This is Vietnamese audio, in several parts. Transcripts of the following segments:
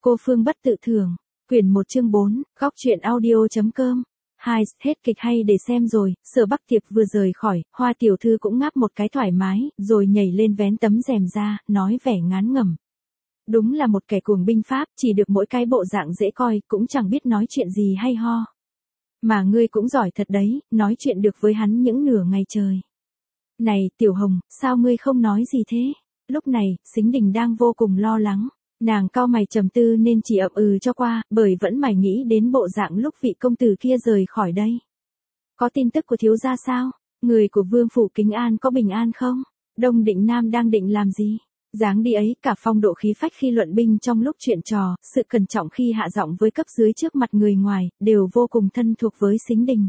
Cô Phương Bất Tự Thường, quyển 1 chương 4, góc truyện audio.com. Hai, hết kịch hay để xem rồi. Sở Bắc Tiệp vừa rời khỏi, Hoa tiểu thư cũng ngáp một cái thoải mái, rồi nhảy lên vén tấm rèm ra, nói vẻ ngán ngẩm. Đúng là một kẻ cuồng binh pháp, chỉ được mỗi cái bộ dạng dễ coi, cũng chẳng biết nói chuyện gì hay ho. Mà ngươi cũng giỏi thật đấy, nói chuyện được với hắn những nửa ngày trời. Này, Tiểu Hồng, sao ngươi không nói gì thế? Lúc này, Sính Đình đang vô cùng lo lắng. Nàng cau mày trầm tư nên chỉ ậm ừ cho qua, bởi vẫn mải nghĩ đến bộ dạng lúc vị công tử kia rời khỏi đây. Có tin tức của thiếu gia sao? Người của Vương phủ Kính An có bình an không? Đông Định Nam đang định làm gì? Dáng đi ấy, cả phong độ khí phách khi luận binh trong lúc chuyện trò, sự cẩn trọng khi hạ giọng với cấp dưới trước mặt người ngoài, đều vô cùng thân thuộc với Sính Đình.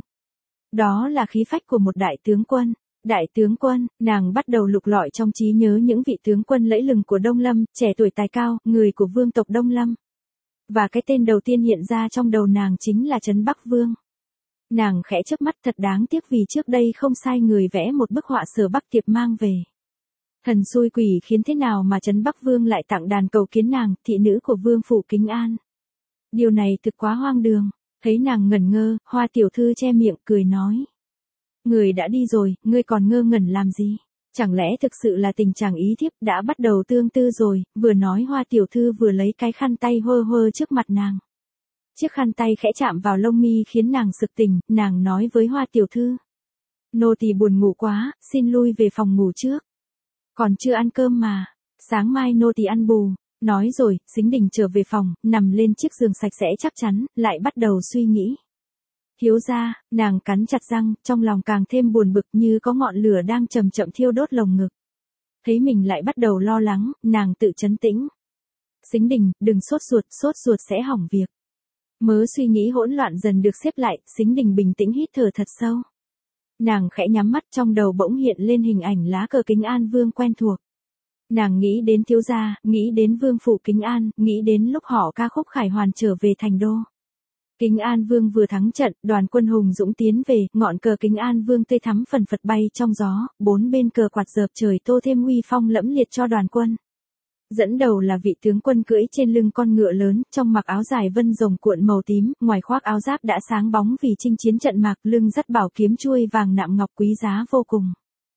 Đó là khí phách của một đại tướng quân. Đại tướng quân, nàng bắt đầu lục lọi trong trí nhớ những vị tướng quân lẫy lừng của Đông Lâm, trẻ tuổi tài cao, người của vương tộc Đông Lâm. Và cái tên đầu tiên hiện ra trong đầu nàng chính là Trấn Bắc Vương. Nàng khẽ chớp mắt, thật đáng tiếc vì trước đây không sai người vẽ một bức họa Sở Bắc Tiệp mang về. Thần xui quỷ khiến thế nào mà Trấn Bắc Vương lại tặng đàn cầu kiến nàng, thị nữ của Vương phủ Kính An. Điều này thực quá hoang đường. Thấy nàng ngẩn ngơ, Hoa tiểu thư che miệng cười nói. Người đã đi rồi, ngươi còn ngơ ngẩn làm gì? Chẳng lẽ thực sự là tình trạng ý thiếp đã bắt đầu tương tư rồi? Vừa nói Hoa tiểu thư vừa lấy cái khăn tay hơ hơ trước mặt nàng. Chiếc khăn tay khẽ chạm vào lông mi khiến nàng sực tỉnh, nàng nói với Hoa tiểu thư. Nô tỳ buồn ngủ quá, xin lui về phòng ngủ trước. Còn chưa ăn cơm mà, sáng mai nô tỳ ăn bù. Nói rồi, Sính Đình trở về phòng, nằm lên chiếc giường sạch sẽ chắc chắn, lại bắt đầu suy nghĩ. Thiếu gia, nàng cắn chặt răng, trong lòng càng thêm buồn bực như có ngọn lửa đang chậm chậm thiêu đốt lồng ngực. Thấy mình lại bắt đầu lo lắng, nàng tự trấn tĩnh. Sính Đình, đừng sốt ruột sẽ hỏng việc. Mớ suy nghĩ hỗn loạn dần được xếp lại, Sính Đình bình tĩnh hít thở thật sâu. Nàng khẽ nhắm mắt, trong đầu bỗng hiện lên hình ảnh lá cờ Kính An Vương quen thuộc. Nàng nghĩ đến thiếu gia, nghĩ đến Vương phủ Kính An, nghĩ đến lúc họ ca khúc khải hoàn trở về thành đô. Kính An Vương vừa thắng trận, đoàn quân hùng dũng tiến về, ngọn cờ Kính An Vương tươi thắm phần phật bay trong gió, bốn bên cờ quạt dợp trời tô thêm uy phong lẫm liệt cho đoàn quân. Dẫn đầu là vị tướng quân cưỡi trên lưng con ngựa lớn, trong mặc áo dài vân rồng cuộn màu tím, ngoài khoác áo giáp đã sáng bóng vì chinh chiến trận mạc, lưng dắt bảo kiếm chuôi vàng nạm ngọc quý giá vô cùng.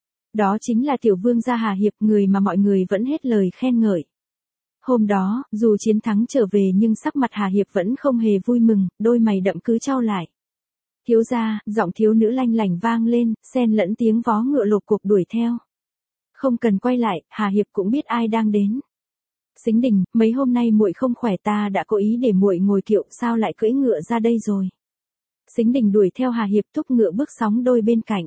Đó chính là tiểu vương gia Hà Hiệp, người mà mọi người vẫn hết lời khen ngợi. Hôm đó, dù chiến thắng trở về nhưng sắc mặt Hà Hiệp vẫn không hề vui mừng, đôi mày đậm cứ chau lại. Thiếu gia, giọng thiếu nữ lanh lảnh vang lên, xen lẫn tiếng vó ngựa lục cục đuổi theo. Không cần quay lại, Hà Hiệp cũng biết ai đang đến. Sính Đình, mấy hôm nay muội không khỏe, ta đã cố ý để muội ngồi kiệu, sao lại cưỡi ngựa ra đây rồi? Sính Đình đuổi theo Hà Hiệp, thúc ngựa bước sóng đôi bên cạnh.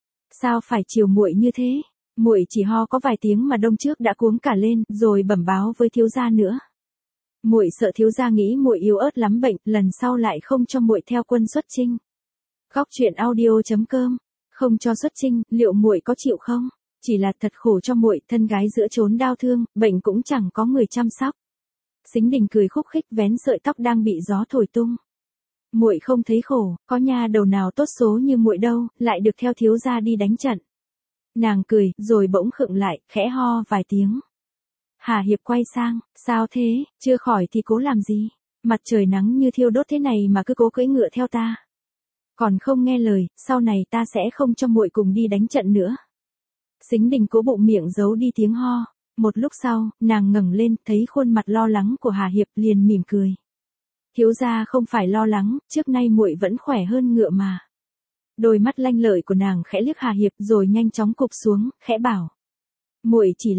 Sao phải chiều muội như thế? Muội chỉ ho có vài tiếng mà đông trước đã cuống cả lên, rồi bẩm báo với thiếu gia nữa. Muội sợ thiếu gia nghĩ muội yếu ớt lắm bệnh, lần sau lại không cho muội theo quân xuất chinh. Góc truyện audio.com. Không cho xuất chinh, liệu muội có chịu không? Chỉ là thật khổ cho muội, thân gái giữa chốn đau thương, bệnh cũng chẳng có người chăm sóc. Sính Đình cười khúc khích vén sợi tóc đang bị gió thổi tung. Muội không thấy khổ, có nha đầu nào tốt số như muội đâu, lại được theo thiếu gia đi đánh trận. Nàng cười, rồi bỗng khựng lại, khẽ ho vài tiếng. Hà Hiệp quay sang, sao thế, chưa khỏi thì cố làm gì? Mặt trời nắng như thiêu đốt thế này mà cứ cố cưỡi ngựa theo ta. Còn không nghe lời, sau này ta sẽ không cho muội cùng đi đánh trận nữa. Sính Đình cố bụng miệng giấu đi tiếng ho. Một lúc sau, nàng ngẩng lên, thấy khuôn mặt lo lắng của Hà Hiệp liền mỉm cười. Thiếu gia không phải lo lắng, trước nay muội vẫn khỏe hơn ngựa mà. Đôi mắt lanh lợi của nàng khẽ liếc Hà Hiệp rồi nhanh chóng cụp xuống, khẽ bảo. Muội chỉ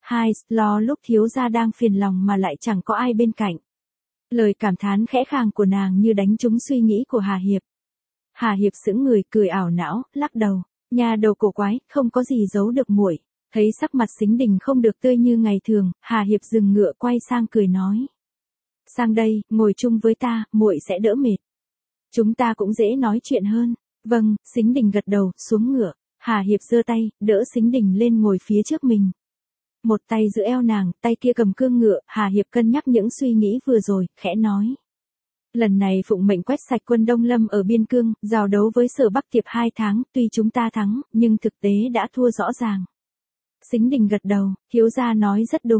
lo lúc thiếu gia đang phiền lòng mà lại chẳng có ai bên cạnh. Lời cảm thán khẽ khàng của nàng như đánh trúng suy nghĩ của Hà Hiệp. Hà Hiệp sững người, cười ảo não, lắc đầu. Nhà đầu cổ quái, không có gì giấu được muội. Thấy sắc mặt Sính Đình không được tươi như ngày thường, Hà Hiệp dừng ngựa quay sang cười nói. Sang đây, ngồi chung với ta, muội sẽ đỡ mệt. Chúng ta cũng dễ nói chuyện hơn. Vâng, Sính Đình gật đầu, xuống ngựa. Hà Hiệp giơ tay, đỡ Sính Đình lên ngồi phía trước mình. Một tay giữ eo nàng, tay kia cầm cương ngựa, Hà Hiệp cân nhắc những suy nghĩ vừa rồi, khẽ nói. Lần này phụng mệnh quét sạch quân Đông Lâm ở biên cương, giao đấu với Sở Bắc Tiệp 2 tháng, tuy chúng ta thắng, nhưng thực tế đã thua rõ ràng. Sính Đình gật đầu, thiếu gia nói rất đúng.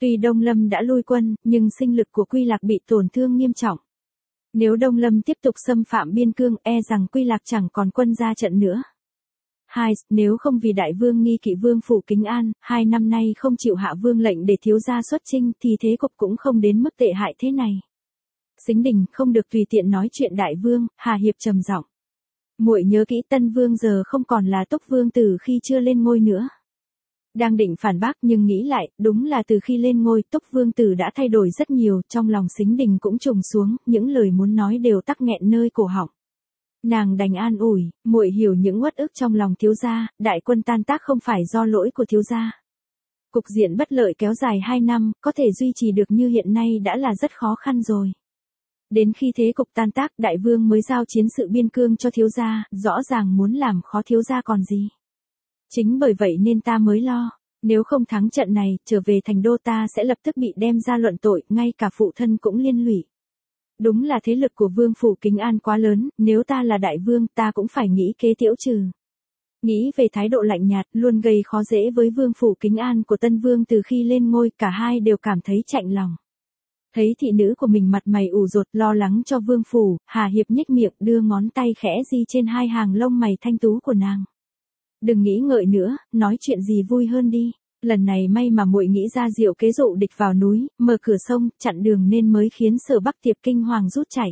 Tuy Đông Lâm đã lui quân, nhưng sinh lực của Quy Lạc bị tổn thương nghiêm trọng. Nếu Đông Lâm tiếp tục xâm phạm biên cương, e rằng Quy Lạc chẳng còn quân ra trận nữa. Hai, nếu không vì đại vương nghi kỵ vương phủ Kính An, 2 năm nay không chịu hạ vương lệnh để thiếu gia xuất chinh thì thế cục cũng không đến mức tệ hại thế này. Sính Đình không được tùy tiện nói chuyện đại vương, Hà Hiệp trầm giọng. Muội nhớ kỹ Tân Vương giờ không còn là Túc Vương từ khi chưa lên ngôi nữa. Đang định phản bác nhưng nghĩ lại, đúng là từ khi lên ngôi Túc Vương Tử đã thay đổi rất nhiều, trong lòng Sính Đình cũng trùng xuống, những lời muốn nói đều tắc nghẹn nơi cổ họng. Nàng đành an ủi, muội hiểu những uất ức trong lòng thiếu gia, đại quân tan tác không phải do lỗi của thiếu gia. Cục diện bất lợi kéo dài 2 năm, có thể duy trì được như hiện nay đã là rất khó khăn rồi. Đến khi thế cục tan tác, đại vương mới giao chiến sự biên cương cho thiếu gia, rõ ràng muốn làm khó thiếu gia còn gì. Chính bởi vậy nên ta mới lo, nếu không thắng trận này, trở về thành đô ta sẽ lập tức bị đem ra luận tội, ngay cả phụ thân cũng liên lụy. Đúng là thế lực của vương phủ Kính An quá lớn, nếu ta là đại vương ta cũng phải nghĩ kế tiễu trừ. Nghĩ về thái độ lạnh nhạt, luôn gây khó dễ với vương phủ Kính An của Tân Vương từ khi lên ngôi, cả hai đều cảm thấy chạnh lòng. Thấy thị nữ của mình mặt mày ủ rột lo lắng cho vương phủ, Hà Hiệp nhếch miệng đưa ngón tay khẽ di trên 2 hàng lông mày thanh tú của nàng. Đừng nghĩ ngợi nữa, nói chuyện gì vui hơn đi. Lần này may mà muội nghĩ ra diệu kế dụ địch vào núi, mở cửa sông, chặn đường nên mới khiến Sở Bắc Tiệp kinh hoàng rút chạy.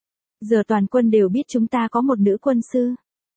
Giờ toàn quân đều biết chúng ta có một nữ quân sư.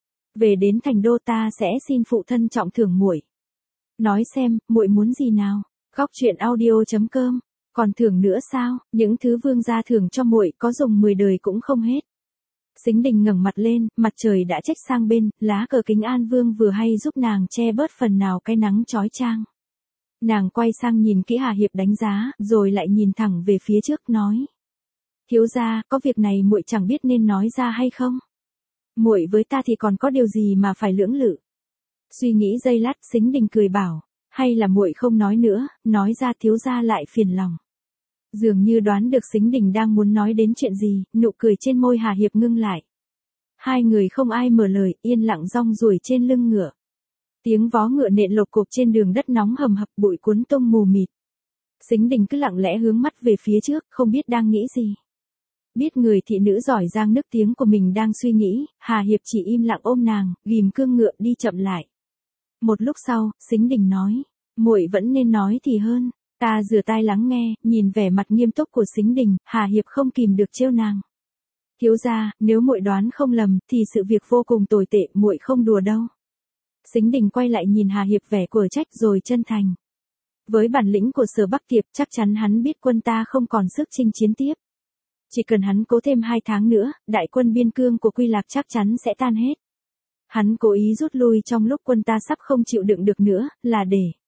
Về đến thành đô ta sẽ xin phụ thân trọng thưởng muội. Nói xem, muội muốn gì nào? Góc truyện audio.com. Còn thưởng nữa sao? Những thứ vương gia thưởng cho muội có dùng 10 đời cũng không hết. Sính Đình ngẩng mặt lên, mặt trời đã chếch sang bên, lá cờ Kính An Vương vừa hay giúp nàng che bớt phần nào cái nắng chói chang. Nàng quay sang nhìn kỹ Hà Hiệp đánh giá, rồi lại nhìn thẳng về phía trước nói. Thiếu gia, có việc này muội chẳng biết nên nói ra hay không? Muội với ta thì còn có điều gì mà phải lưỡng lự? Suy nghĩ giây lát, Sính Đình cười bảo, hay là muội không nói nữa, nói ra thiếu gia lại phiền lòng. Dường như đoán được Sính Đình đang muốn nói đến chuyện gì, nụ cười trên môi Hà Hiệp ngưng lại. Hai người không ai mở lời, yên lặng rong ruổi trên lưng ngựa. Tiếng vó ngựa nện lộc cộp trên đường đất nóng hầm hập, bụi cuốn tung mù mịt. Sính Đình cứ lặng lẽ hướng mắt về phía trước, không biết đang nghĩ gì. Biết người thị nữ giỏi giang nức tiếng của mình đang suy nghĩ, Hà Hiệp chỉ im lặng ôm nàng, ghìm cương ngựa đi chậm lại. Một lúc sau, Sính Đình nói, muội vẫn nên nói thì hơn. Ta rửa tai lắng nghe, nhìn vẻ mặt nghiêm túc của Sính Đình, Hà Hiệp không kìm được trêu nàng. Thiếu gia, nếu muội đoán không lầm, thì sự việc vô cùng tồi tệ, muội không đùa đâu. Sính Đình quay lại nhìn Hà Hiệp vẻ của trách rồi chân thành. Với bản lĩnh của Sở Bắc Tiệp, chắc chắn hắn biết quân ta không còn sức chinh chiến tiếp. Chỉ cần hắn cố thêm 2 tháng nữa, đại quân biên cương của Quy Lạc chắc chắn sẽ tan hết. Hắn cố ý rút lui trong lúc quân ta sắp không chịu đựng được nữa, là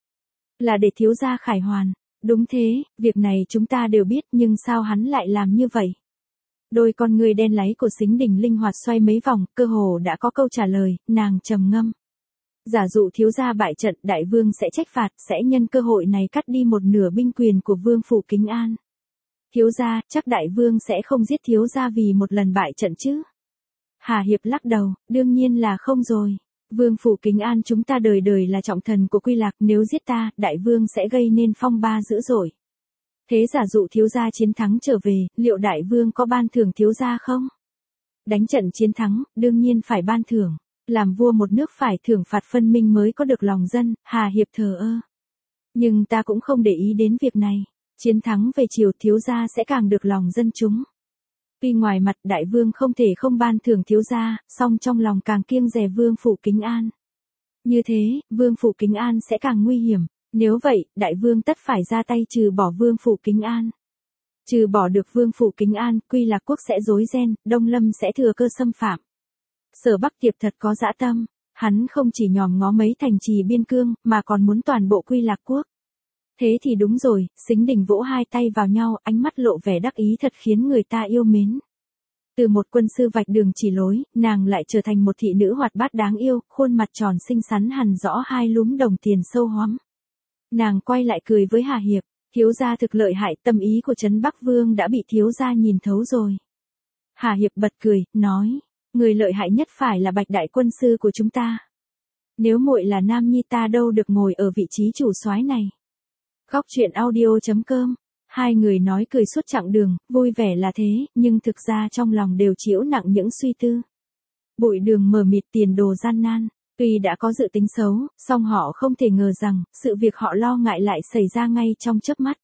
để thiếu gia khải hoàn. Đúng thế, việc này chúng ta đều biết nhưng sao hắn lại làm như vậy? Đôi con người đen láy của Sính Đình linh hoạt xoay mấy vòng, cơ hồ đã có câu trả lời, nàng trầm ngâm. Giả dụ thiếu gia bại trận, đại vương sẽ trách phạt, sẽ nhân cơ hội này cắt đi 1/2 binh quyền của vương phủ Kính An. Thiếu gia, chắc đại vương sẽ không giết thiếu gia vì một lần bại trận chứ? Hà Hiệp lắc đầu, đương nhiên là không rồi. Vương phủ Kính An chúng ta đời đời là trọng thần của Quy Lạc, nếu giết ta, đại vương sẽ gây nên phong ba dữ dội. Thế giả dụ thiếu gia chiến thắng trở về, liệu đại vương có ban thưởng thiếu gia không? Đánh trận chiến thắng, đương nhiên phải ban thưởng. Làm vua một nước phải thưởng phạt phân minh mới có được lòng dân, Hà Hiệp thờ ơ. Nhưng ta cũng không để ý đến việc này. Chiến thắng về chiều thiếu gia sẽ càng được lòng dân chúng. Tuy ngoài mặt đại vương không thể không ban thưởng thiếu gia, song trong lòng càng kiêng dè vương phủ Kính An. Như thế, vương phủ Kính An sẽ càng nguy hiểm. Nếu vậy, đại vương tất phải ra tay trừ bỏ vương phủ Kính An. Trừ bỏ được vương phủ Kính An, Quy Lạc quốc sẽ rối ren, Đông Lâm sẽ thừa cơ xâm phạm. Sở Bắc Tiệp thật có dã tâm, hắn không chỉ nhòm ngó mấy thành trì biên cương, mà còn muốn toàn bộ Quy Lạc quốc. Thế thì đúng rồi, Sính Đình vỗ 2 tay vào nhau, ánh mắt lộ vẻ đắc ý thật khiến người ta yêu mến. Từ một quân sư vạch đường chỉ lối, nàng lại trở thành một thị nữ hoạt bát đáng yêu, khuôn mặt tròn xinh xắn hằn rõ 2 lúm đồng tiền sâu hoắm. Nàng quay lại cười với Hà Hiệp, thiếu gia thực lợi hại, tâm ý của Trấn Bắc Vương đã bị thiếu gia nhìn thấu rồi. Hà Hiệp bật cười, nói, người lợi hại nhất phải là Bạch đại quân sư của chúng ta. Nếu muội là nam nhi ta đâu được ngồi ở vị trí chủ soái này. Góc truyện audio.com. Hai người nói cười suốt chặng đường, vui vẻ là thế, nhưng thực ra trong lòng đều chịu nặng những suy tư. Bụi đường mờ mịt, tiền đồ gian nan. Tuy đã có dự tính xấu, song họ không thể ngờ rằng, sự việc họ lo ngại lại xảy ra ngay trong chớp mắt.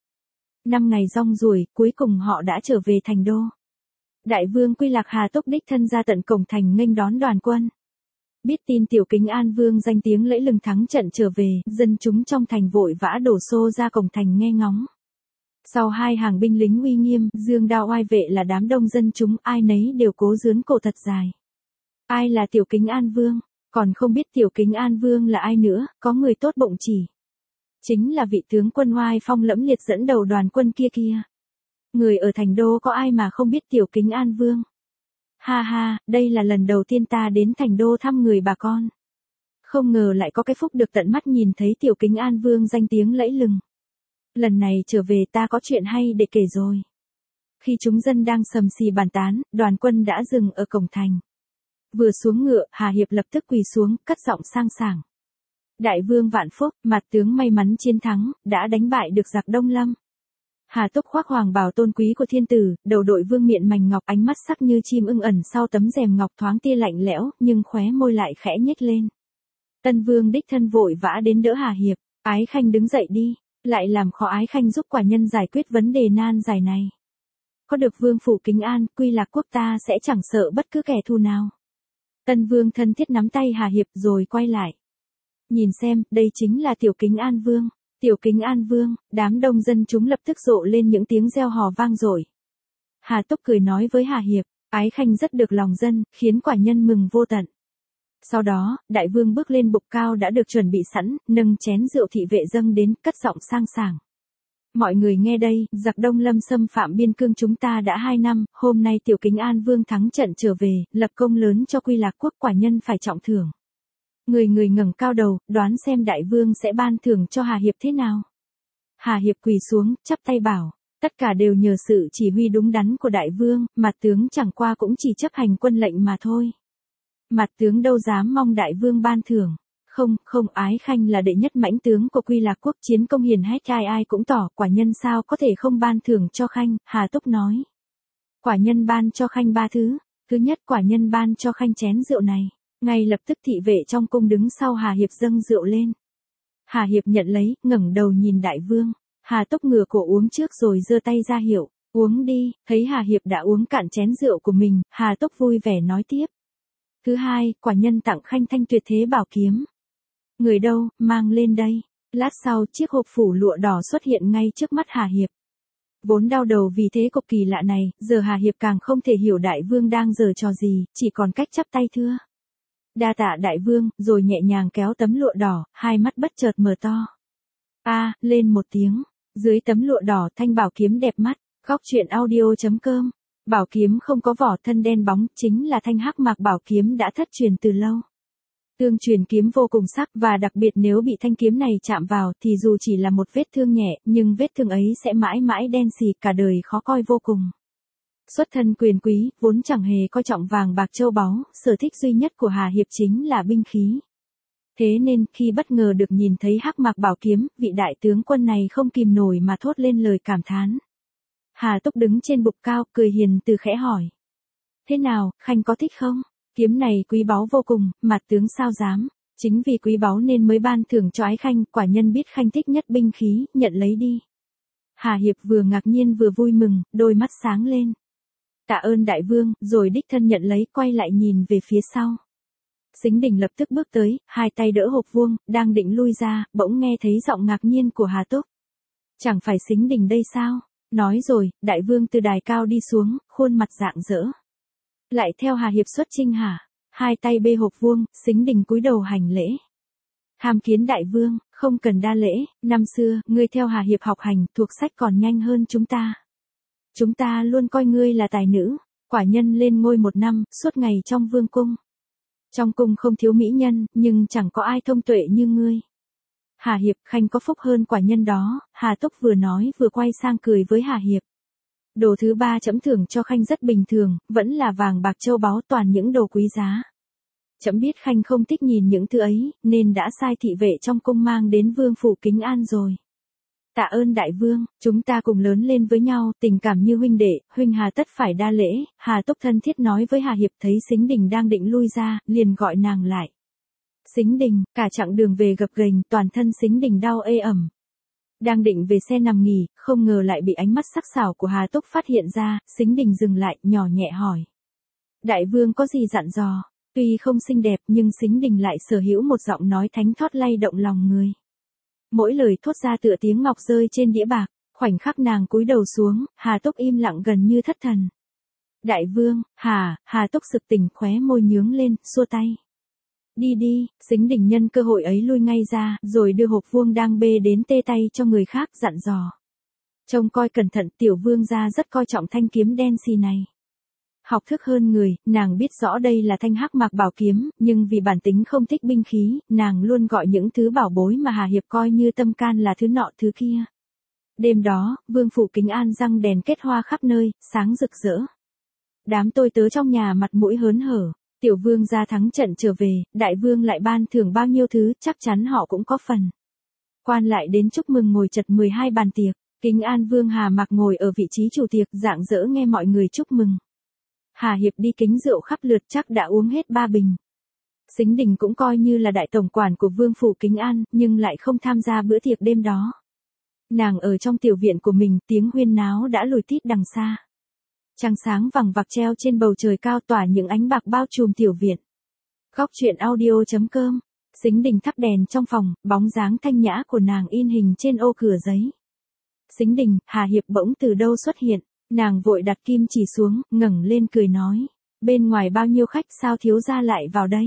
5 ngày rong ruổi, cuối cùng họ đã trở về thành đô. Đại vương Quy Lạc Hà Túc đích thân ra tận cổng thành nghênh đón đoàn quân. Biết tin Tiểu Kính An Vương danh tiếng lẫy lừng thắng trận trở về, dân chúng trong thành vội vã đổ xô ra cổng thành nghe ngóng. Sau hai hàng binh lính uy nghiêm, dương đao oai vệ là đám đông dân chúng, ai nấy đều cố giương cổ thật dài. Ai là Tiểu Kính An Vương? Còn không biết Tiểu Kính An Vương là ai nữa, có người tốt bụng chỉ. Chính là vị tướng quân oai phong lẫm liệt dẫn đầu đoàn quân kia kia. Người ở thành đô có ai mà không biết Tiểu Kính An Vương? Ha ha, đây là lần đầu tiên ta đến thành đô thăm người bà con. Không ngờ lại có cái phúc được tận mắt nhìn thấy Tiểu Kính An Vương danh tiếng lẫy lừng. Lần này trở về ta có chuyện hay để kể rồi. Khi chúng dân đang sầm xì bàn tán, đoàn quân đã dừng ở cổng thành. Vừa xuống ngựa, Hà Hiệp lập tức quỳ xuống, cất giọng sang sảng. Đại vương vạn phúc, mặt tướng may mắn chiến thắng, đã đánh bại được giặc Đông Lâm. Hà Túc khoác hoàng bào tôn quý của thiên tử, đầu đội vương miện mảnh ngọc, ánh mắt sắc như chim ưng ẩn sau tấm rèm ngọc thoáng tia lạnh lẽo, nhưng khóe môi lại khẽ nhếch lên. Tân vương đích thân vội vã đến đỡ Hà Hiệp. Ái khanh đứng dậy đi, lại làm khó ái khanh giúp quả nhân giải quyết vấn đề nan giải này. Có được vương phủ kính an, Quy Lạc quốc ta sẽ chẳng sợ bất cứ kẻ thù nào. Tân vương thân thiết nắm tay Hà Hiệp rồi quay lại. Nhìn xem, đây chính là Tiểu Kính An Vương. Tiểu Kính An Vương, đám đông dân chúng lập tức rộ lên những tiếng reo hò vang dội. Hà Túc cười nói với Hà Hiệp, ái khanh rất được lòng dân, khiến quả nhân mừng vô tận. Sau đó, đại vương bước lên bục cao đã được chuẩn bị sẵn, nâng chén rượu thị vệ dâng đến, cất giọng sang sảng. Mọi người nghe đây, giặc Đông Lâm xâm phạm biên cương chúng ta đã 2 năm, hôm nay Tiểu Kính An Vương thắng trận trở về, lập công lớn cho Quy Lạc quốc, quả nhân phải trọng thưởng. Người người ngẩng cao đầu, đoán xem đại vương sẽ ban thưởng cho Hà Hiệp thế nào. Hà Hiệp quỳ xuống, chắp tay bảo, tất cả đều nhờ sự chỉ huy đúng đắn của đại vương, mặt tướng chẳng qua cũng chỉ chấp hành quân lệnh mà thôi. Mặt tướng đâu dám mong đại vương ban thưởng. Không, ái khanh là đệ nhất mãnh tướng của Quy Lạc quốc, chiến công hiển hách, ai cũng tỏ, quả nhân sao có thể không ban thưởng cho khanh. Hà Túc nói. Quả nhân ban cho khanh 3 thứ. Thứ nhất, quả nhân ban cho khanh chén rượu này. Ngay lập tức thị vệ trong cung đứng sau Hà Hiệp dâng rượu lên. Hà Hiệp nhận lấy, ngẩng đầu nhìn đại vương. Hà Túc ngửa cổ uống trước rồi giơ tay ra hiệu, uống đi. Thấy Hà Hiệp đã uống cạn chén rượu của mình, Hà Túc vui vẻ nói tiếp. Thứ hai, quả nhân tặng khanh thanh tuyệt thế bảo kiếm. Người đâu, mang lên đây. Lát sau, chiếc hộp phủ lụa đỏ xuất hiện ngay trước mắt Hà Hiệp. Vốn đau đầu vì thế cục kỳ lạ này, giờ Hà Hiệp càng không thể hiểu đại vương đang giở trò gì, chỉ còn cách chắp tay thưa. Đa tạ đại vương, rồi nhẹ nhàng kéo tấm lụa đỏ, hai mắt bất chợt mở to. Lên một tiếng, dưới tấm lụa đỏ thanh bảo kiếm đẹp mắt. Góc truyện audio.com. Bảo kiếm không có vỏ, thân đen bóng, chính là thanh hắc mạc bảo kiếm đã thất truyền từ lâu. Tương truyền kiếm vô cùng sắc, và đặc biệt nếu bị thanh kiếm này chạm vào thì dù chỉ là một vết thương nhẹ, nhưng vết thương ấy sẽ mãi mãi đen xì, cả đời khó coi vô cùng. Xuất thân quyền quý, vốn chẳng hề coi trọng vàng bạc châu báu, sở thích duy nhất của Hà Hiệp chính là binh khí. Thế nên, khi bất ngờ được nhìn thấy hắc mạc bảo kiếm, vị đại tướng quân này không kìm nổi mà thốt lên lời cảm thán. Hà Túc đứng trên bục cao, cười hiền từ khẽ hỏi. Thế nào, khanh có thích không? Kiếm này quý báu vô cùng, mặt tướng sao dám. Chính vì quý báu nên mới ban thưởng cho ái khanh, quả nhân biết khanh thích nhất binh khí, nhận lấy đi. Hà Hiệp vừa ngạc nhiên vừa vui mừng, đôi mắt sáng lên. Tạ ơn đại vương, rồi đích thân nhận lấy, quay lại nhìn về phía sau. Sính Đình lập tức bước tới, hai tay đỡ hộp vuông, đang định lui ra, bỗng nghe thấy giọng ngạc nhiên của Hà Túc. Chẳng phải Sính Đình đây sao? Nói rồi, đại vương từ đài cao đi xuống, khuôn mặt rạng rỡ. Lại theo Hà Hiệp xuất chinh hả? Hai tay bê hộp vuông, Sính Đình cúi đầu hành lễ. Tham kiến đại vương, không cần đa lễ, năm xưa, ngươi theo Hà Hiệp học hành, thuộc sách còn nhanh hơn chúng ta. Chúng ta luôn coi ngươi là tài nữ, quả nhân lên ngôi 1 năm, suốt ngày trong vương cung. Trong cung không thiếu mỹ nhân, nhưng chẳng có ai thông tuệ như ngươi. Hà Hiệp, khanh có phúc hơn quả nhân đó. Hà Túc vừa nói vừa quay sang cười với Hà Hiệp. Đồ thứ 3 chấm thưởng cho khanh rất bình thường, vẫn là vàng bạc châu báu, toàn những đồ quý giá. Chấm biết khanh không thích nhìn những thứ ấy, nên đã sai thị vệ trong cung mang đến vương phủ Kính An rồi. Tạ ơn đại vương, chúng ta cùng lớn lên với nhau, tình cảm như huynh đệ, huynh hà tất phải đa lễ. Hà Túc thân thiết nói với Hà Hiệp, thấy Sính Đình đang định lui ra, liền gọi nàng lại. Sính Đình, cả chặng đường về gập ghềnh, toàn thân Sính Đình đau ê ẩm. Đang định về xe nằm nghỉ, không ngờ lại bị ánh mắt sắc sảo của Hà Túc phát hiện ra, Sính Đình dừng lại, nhỏ nhẹ hỏi. Đại vương có gì dặn dò? Tuy không xinh đẹp nhưng Sính Đình lại sở hữu một giọng nói thánh thót lay động lòng người. Mỗi lời thốt ra tựa tiếng ngọc rơi trên đĩa bạc, khoảnh khắc nàng cúi đầu xuống, Hà Túc im lặng gần như thất thần. Đại vương, Hà Túc sực tỉnh, khóe môi nhướng lên, xua tay. Đi đi, Sính Đình nhân cơ hội ấy lui ngay ra, rồi đưa hộp vuông đang bê đến tê tay cho người khác, dặn dò. Trông coi cẩn thận, tiểu vương gia rất coi trọng thanh kiếm đen xì này. Học thức hơn người, nàng biết rõ đây là thanh hắc mạc bảo kiếm, nhưng vì bản tính không thích binh khí, nàng luôn gọi những thứ bảo bối mà Hà Hiệp coi như tâm can là thứ nọ thứ kia. Đêm đó, vương phủ Kính An răng đèn kết hoa khắp nơi, sáng rực rỡ. Đám tôi tớ trong nhà mặt mũi hớn hở, tiểu vương gia thắng trận trở về, đại vương lại ban thưởng bao nhiêu thứ, chắc chắn họ cũng có phần. Quan lại đến chúc mừng ngồi chật 12 bàn tiệc, Kính An vương Hà Mạc ngồi ở vị trí chủ tiệc, rạng rỡ nghe mọi người chúc mừng. Hà Hiệp đi kính rượu khắp lượt, chắc đã uống hết 3 bình. Sính Đình cũng coi như là đại tổng quản của vương phủ Kính An, nhưng lại không tham gia bữa tiệc đêm đó. Nàng ở trong tiểu viện của mình, tiếng huyên náo đã lùi tít đằng xa. Trăng sáng vằng vặc treo trên bầu trời cao, tỏa những ánh bạc bao trùm tiểu viện. Góc truyện audio.com. Sính Đình thắp đèn trong phòng, bóng dáng thanh nhã của nàng in hình trên ô cửa giấy. Sính Đình, Hà Hiệp bỗng từ đâu xuất hiện. Nàng vội đặt kim chỉ xuống, ngẩng lên cười nói, bên ngoài bao nhiêu khách, sao thiếu gia lại vào đây?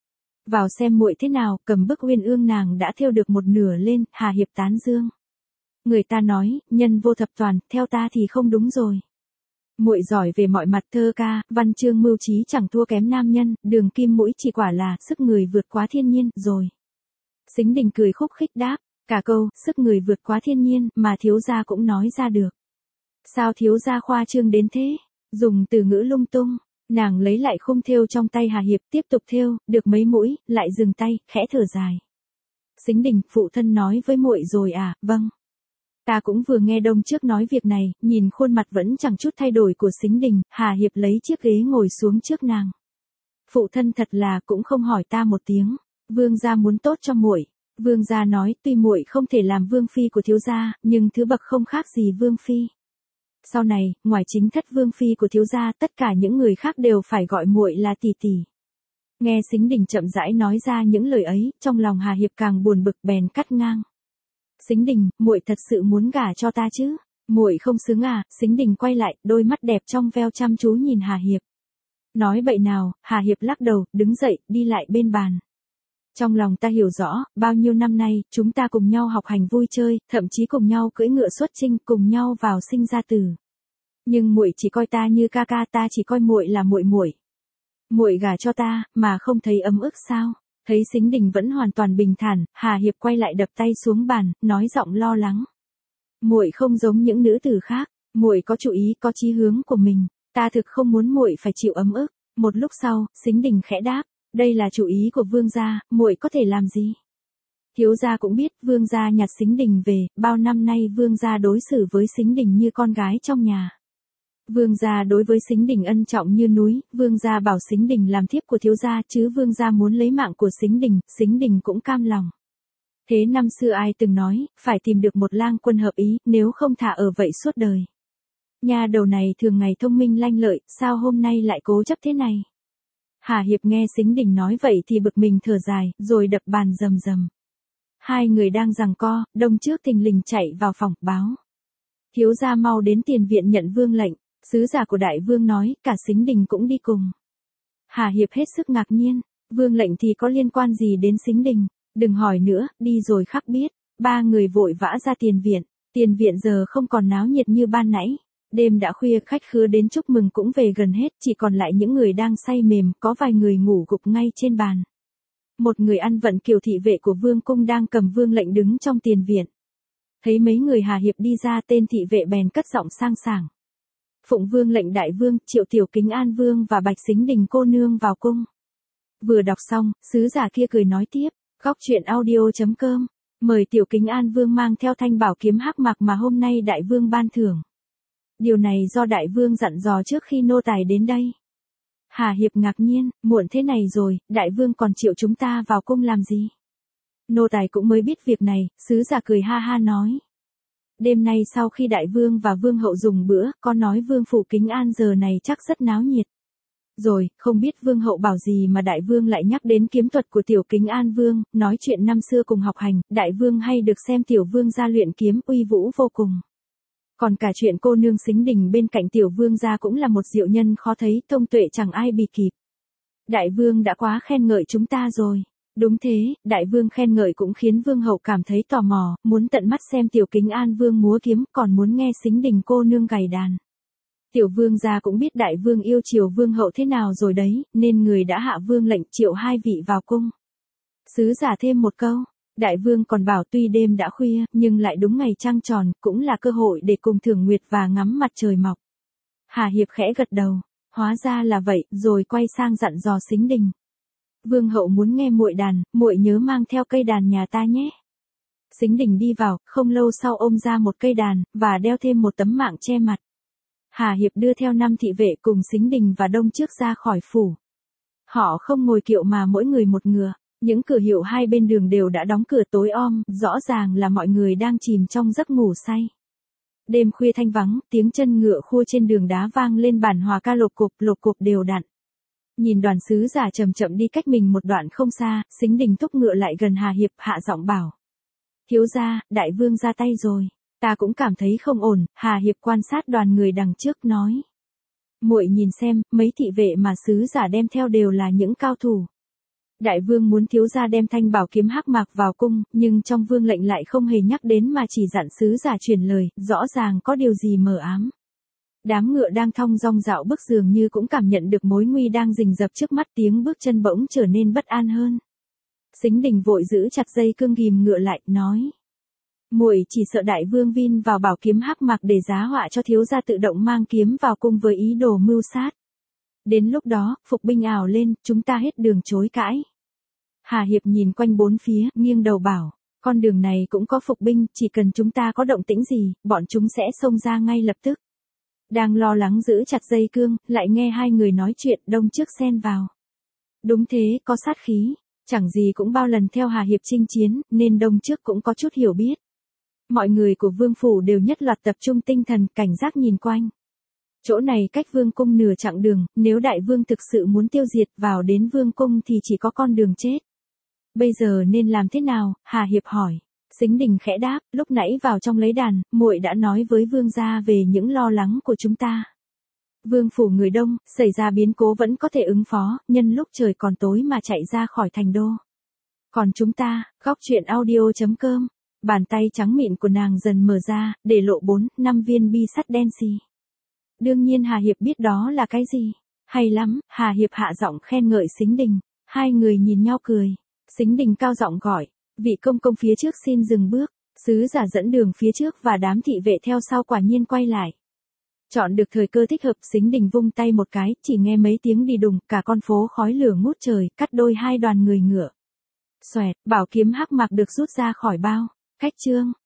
Vào xem muội thế nào, cầm bức uyên ương nàng đã thêu được một nửa lên, Hà Hiệp tán dương. Người ta nói, nhân vô thập toàn, theo ta thì không đúng rồi. Muội giỏi về mọi mặt, thơ ca, văn chương mưu trí chẳng thua kém nam nhân, đường kim mũi chỉ quả là sức người vượt quá thiên nhiên rồi. Sính Đình cười khúc khích đáp, cả câu sức người vượt quá thiên nhiên mà thiếu gia cũng nói ra được. Sao thiếu gia khoa trương đến thế? Dùng từ ngữ lung tung. Nàng lấy lại khung thêu trong tay Hà Hiệp, tiếp tục thêu, được mấy mũi, lại dừng tay, khẽ thở dài. Sính Đình, phụ thân nói với muội rồi à? Vâng. Ta cũng vừa nghe đông trước nói việc này. Nhìn khuôn mặt vẫn chẳng chút thay đổi của Sính Đình, Hà Hiệp lấy chiếc ghế ngồi xuống trước nàng. Phụ thân thật là cũng không hỏi ta một tiếng. Vương gia muốn tốt cho muội. Vương gia nói tuy muội không thể làm vương phi của thiếu gia, nhưng thứ bậc không khác gì vương phi. Sau này, ngoài chính thất vương phi của thiếu gia, tất cả những người khác đều phải gọi muội là tỷ tỷ. Nghe Sính Đình chậm rãi nói ra những lời ấy, trong lòng Hà Hiệp càng buồn bực, bèn cắt ngang. Sính Đình, muội thật sự muốn gả cho ta chứ? Muội không xứng à? Sính Đình quay lại, đôi mắt đẹp trong veo chăm chú nhìn Hà Hiệp. Nói bậy nào? Hà Hiệp lắc đầu, đứng dậy, đi lại bên bàn. Trong lòng ta hiểu rõ, bao nhiêu năm nay, chúng ta cùng nhau học hành vui chơi, thậm chí cùng nhau cưỡi ngựa xuất chinh, cùng nhau vào sinh ra tử. Nhưng muội chỉ coi ta như ca ca, ta chỉ coi muội là muội muội. Muội gả cho ta, mà không thấy ấm ức sao? Thấy Sính Đình vẫn hoàn toàn bình thản, Hà Hiệp quay lại đập tay xuống bàn, nói giọng lo lắng. Muội không giống những nữ tử khác, muội có chủ ý, có chí hướng của mình, ta thực không muốn muội phải chịu ấm ức. Một lúc sau, Sính Đình khẽ đáp. Đây là chủ ý của vương gia, muội có thể làm gì? Thiếu gia cũng biết, vương gia nhặt Sính Đình về, bao năm nay vương gia đối xử với Sính Đình như con gái trong nhà. Vương gia đối với Sính Đình ân trọng như núi, vương gia bảo Sính Đình làm thiếp của thiếu gia, chứ vương gia muốn lấy mạng của Sính Đình cũng cam lòng. Thế năm xưa ai từng nói, phải tìm được một lang quân hợp ý, nếu không thả ở vậy suốt đời. Nhà đầu này thường ngày thông minh lanh lợi, sao hôm nay lại cố chấp thế này? Hà Hiệp nghe Sính Đình nói vậy thì bực mình thở dài, rồi đập bàn rầm rầm. Hai người đang giằng co, đông trước thình lình chạy vào phòng, báo. Thiếu gia mau đến tiền viện nhận vương lệnh, sứ giả của đại vương nói, cả Sính Đình cũng đi cùng. Hà Hiệp hết sức ngạc nhiên, vương lệnh thì có liên quan gì đến Sính Đình, đừng hỏi nữa, đi rồi khắc biết. Ba người vội vã ra tiền viện giờ không còn náo nhiệt như ban nãy. Đêm đã khuya, khách khứa đến chúc mừng cũng về gần hết, chỉ còn lại những người đang say mềm, có vài người ngủ gục ngay trên bàn. Một người ăn vận kiều thị vệ của vương cung đang cầm vương lệnh đứng trong tiền viện. Thấy mấy người Hà Hiệp đi ra, tên thị vệ bèn cất giọng sang sảng. Phụng vương lệnh đại vương, triệu tiểu Kính An vương và Bạch Sính Đình cô nương vào cung. Vừa đọc xong, sứ giả kia cười nói tiếp, góc truyện audio.com. Mời Tiểu Kính An Vương mang theo thanh bảo kiếm hắc mạc mà hôm nay đại vương ban thưởng. Điều này do đại vương dặn dò trước khi nô tài đến đây. Hà Hiệp ngạc nhiên, muộn thế này rồi, đại vương còn chịu chúng ta vào cung làm gì? Nô tài cũng mới biết việc này, sứ giả cười ha ha nói. Đêm nay sau khi đại vương và vương hậu dùng bữa, con nói vương phủ Kính An giờ này chắc rất náo nhiệt. Rồi, không biết vương hậu bảo gì mà đại vương lại nhắc đến kiếm thuật của tiểu Kính An Vương, nói chuyện năm xưa cùng học hành, đại vương hay được xem tiểu vương gia luyện kiếm uy vũ vô cùng. Còn cả chuyện cô nương Sính Đình bên cạnh tiểu vương gia cũng là một diệu nhân khó thấy, thông tuệ chẳng ai bì kịp. Đại vương đã quá khen ngợi chúng ta rồi. Đúng thế, đại vương khen ngợi cũng khiến vương hậu cảm thấy tò mò, muốn tận mắt xem tiểu Kính An Vương múa kiếm, còn muốn nghe Sính Đình cô nương gảy đàn. Tiểu vương gia cũng biết đại vương yêu chiều vương hậu thế nào rồi đấy, nên người đã hạ vương lệnh triệu hai vị vào cung. Sứ giả thêm một câu, đại vương còn bảo tuy đêm đã khuya, nhưng lại đúng ngày trăng tròn, cũng là cơ hội để cùng thưởng nguyệt và ngắm mặt trời mọc. Hà Hiệp khẽ gật đầu, hóa ra là vậy, rồi quay sang dặn dò Sính Đình. Vương hậu muốn nghe muội đàn, muội nhớ mang theo cây đàn nhà ta nhé. Sính Đình đi vào, không lâu sau ôm ra một cây đàn, và đeo thêm một tấm mạng che mặt. Hà Hiệp đưa theo 5 thị vệ cùng Sính Đình và Đông Trước ra khỏi phủ. Họ không ngồi kiệu mà mỗi người một ngựa, những cửa hiệu hai bên đường đều đã đóng cửa tối om, rõ ràng là mọi người đang chìm trong giấc ngủ say. Đêm khuya thanh vắng, tiếng chân ngựa khua trên đường đá vang lên bản hòa ca lộc cộp đều đặn. Nhìn đoàn sứ giả chậm chậm đi cách mình một đoạn không xa, Sính Đình thúc ngựa lại gần Hà Hiệp hạ giọng bảo. Thiếu gia, đại vương ra tay rồi. Ta cũng cảm thấy không ổn, Hà Hiệp quan sát đoàn người đằng trước nói. Muội nhìn xem, mấy thị vệ mà sứ giả đem theo đều là những cao thủ. Đại vương muốn thiếu gia đem thanh bảo kiếm hắc mạc vào cung, nhưng trong vương lệnh lại không hề nhắc đến mà chỉ dặn sứ giả truyền lời, rõ ràng có điều gì mờ ám. Đám ngựa đang thong dong dạo bước dường như cũng cảm nhận được mối nguy đang rình rập trước mắt, tiếng bước chân bỗng trở nên bất an hơn. Sính Đình vội giữ chặt dây cương ghìm ngựa lại, nói. Muội chỉ sợ đại vương vin vào bảo kiếm hắc mạc để giá họa cho thiếu gia tự động mang kiếm vào cung với ý đồ mưu sát. Đến lúc đó, phục binh ào lên, chúng ta hết đường chối cãi. Hà Hiệp nhìn quanh bốn phía, nghiêng đầu bảo, con đường này cũng có phục binh, chỉ cần chúng ta có động tĩnh gì, bọn chúng sẽ xông ra ngay lập tức. Đang lo lắng giữ chặt dây cương, lại nghe hai người nói chuyện, Đông Trước xen vào. Đúng thế, có sát khí, chẳng gì cũng bao lần theo Hà Hiệp chinh chiến, nên Đông Trước cũng có chút hiểu biết. Mọi người của vương phủ đều nhất loạt tập trung tinh thần, cảnh giác nhìn quanh. Chỗ này cách vương cung nửa chặng đường, nếu đại vương thực sự muốn tiêu diệt vào đến vương cung thì chỉ có con đường chết. Bây giờ nên làm thế nào? Hà Hiệp hỏi. Sính Đình khẽ đáp, lúc nãy vào trong lấy đàn, muội đã nói với vương gia về những lo lắng của chúng ta. Vương phủ người đông, xảy ra biến cố vẫn có thể ứng phó, nhân lúc trời còn tối mà chạy ra khỏi thành đô. Còn chúng ta, góc truyện audio.com. Bàn tay trắng mịn của nàng dần mở ra, để lộ 4-5 viên bi sắt đen xì. Đương nhiên Hà Hiệp biết đó là cái gì. Hay lắm, Hà Hiệp hạ giọng khen ngợi Sính Đình. Hai người nhìn nhau cười. Sính Đình cao giọng gọi, vị công công phía trước xin dừng bước. Sứ giả dẫn đường phía trước và đám thị vệ theo sau quả nhiên quay lại. Chọn được thời cơ thích hợp, Sính Đình vung tay một cái, chỉ nghe mấy tiếng đi đùng, cả con phố khói lửa ngút trời, cắt đôi hai đoàn người ngựa. Xoẹt, bảo kiếm hắc mạc được rút ra khỏi bao. Khách trương,